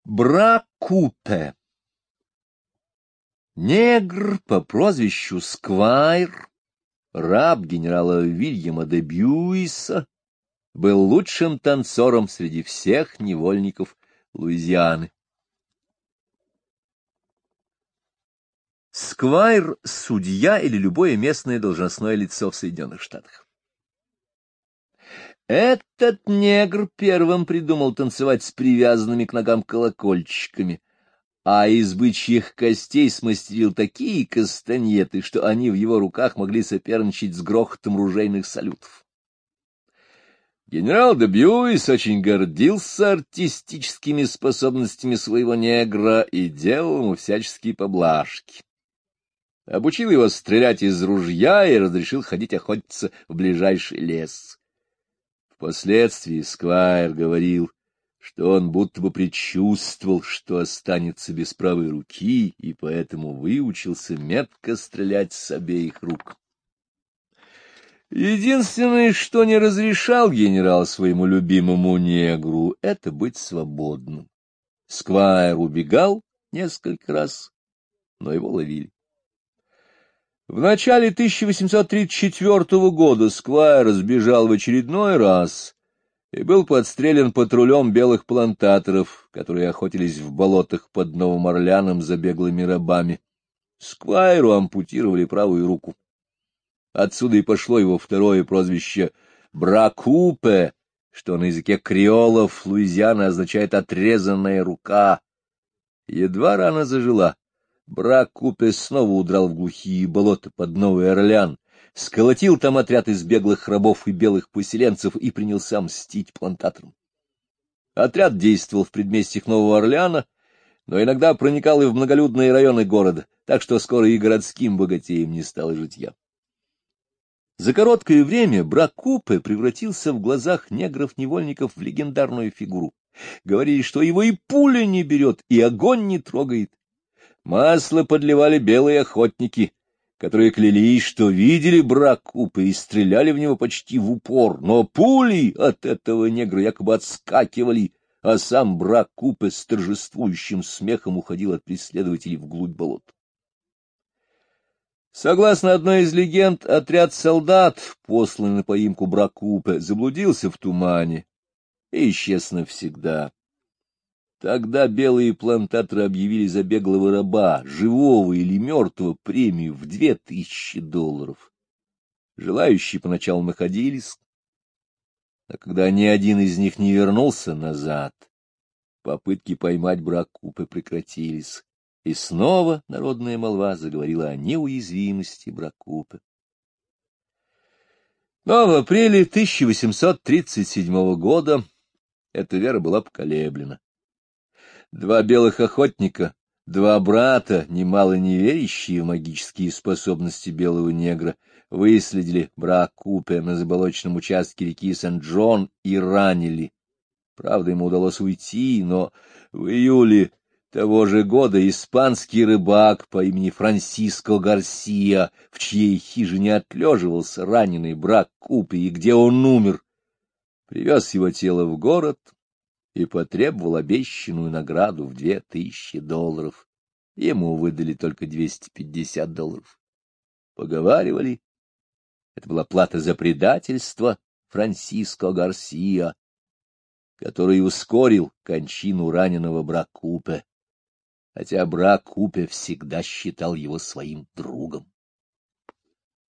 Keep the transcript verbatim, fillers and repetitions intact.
Бракупе. Негр по прозвищу Сквайр, раб генерала Вильяма де Бьюиса, был лучшим танцором среди всех невольников Луизианы. Сквайр — судья или любое местное должностное лицо в Соединенных Штатах. Этот негр первым придумал танцевать с привязанными к ногам колокольчиками, а из бычьих костей смастерил такие кастаньеты, что они в его руках могли соперничать с грохотом ружейных салютов. Генерал де Бьюис очень гордился артистическими способностями своего негра и делал ему всяческие поблажки. Обучил его стрелять из ружья и разрешил ходить охотиться в ближайший лес. Впоследствии Сквайр говорил, что он будто бы предчувствовал, что останется без правой руки, и поэтому выучился метко стрелять с обеих рук. Единственное, что не разрешал генерал своему любимому негру, — это быть свободным. Сквайр убегал несколько раз, но его ловили. В начале тысяча восемьсот тридцать четвёртого года Сквайр сбежал в очередной раз и был подстрелен патрулем белых плантаторов, которые охотились в болотах под Новым Орлеаном за беглыми рабами. Сквайру ампутировали правую руку. Отсюда и пошло его второе прозвище Бракупе, что на языке креолов Луизианы означает «отрезанная рука». Едва рана зажила, Бракупе снова удрал в глухие болота под Новый Орлеан, сколотил там отряд из беглых рабов и белых поселенцев и принялся мстить плантаторам. Отряд действовал в предместьях Нового Орлеана, но иногда проникал и в многолюдные районы города, так что скоро и городским богатеям не стало житья. За короткое время Бракупе превратился в глазах негров-невольников в легендарную фигуру. Говорили, что его и пуля не берет, и огонь не трогает. Масло подливали белые охотники, которые клялись, что видели Бракупе и стреляли в него почти в упор, но пули от этого негра якобы отскакивали, а сам Бракупе с торжествующим смехом уходил от преследователей вглубь болот. Согласно одной из легенд, отряд солдат, посланный на поимку Бракупе, заблудился в тумане и исчез навсегда. Тогда белые плантаторы объявили за беглого раба, живого или мертвого, премию в две тысячи долларов. Желающие поначалу находились, а когда ни один из них не вернулся назад, попытки поймать Бракупе прекратились, и снова народная молва заговорила о неуязвимости Бракупе. Но в апреле тысяча восемьсот тридцать седьмого года эта вера была поколеблена. Два белых охотника, два брата, немало не верящие в магические способности белого негра, выследили Бракупе на заболоченном участке реки Сент-Джон и ранили. Правда, ему удалось уйти, но в июле того же года испанский рыбак по имени Франсиско Гарсия, в чьей хижине отлеживался раненый Бракупе и где он умер, привез его тело в город и потребовал обещанную награду в две тысячи долларов. Ему выдали только двести пятьдесят долларов. Поговаривали, это была плата за предательство Франсиско Гарсия, который ускорил кончину раненого Бракупе, хотя Бракупе всегда считал его своим другом.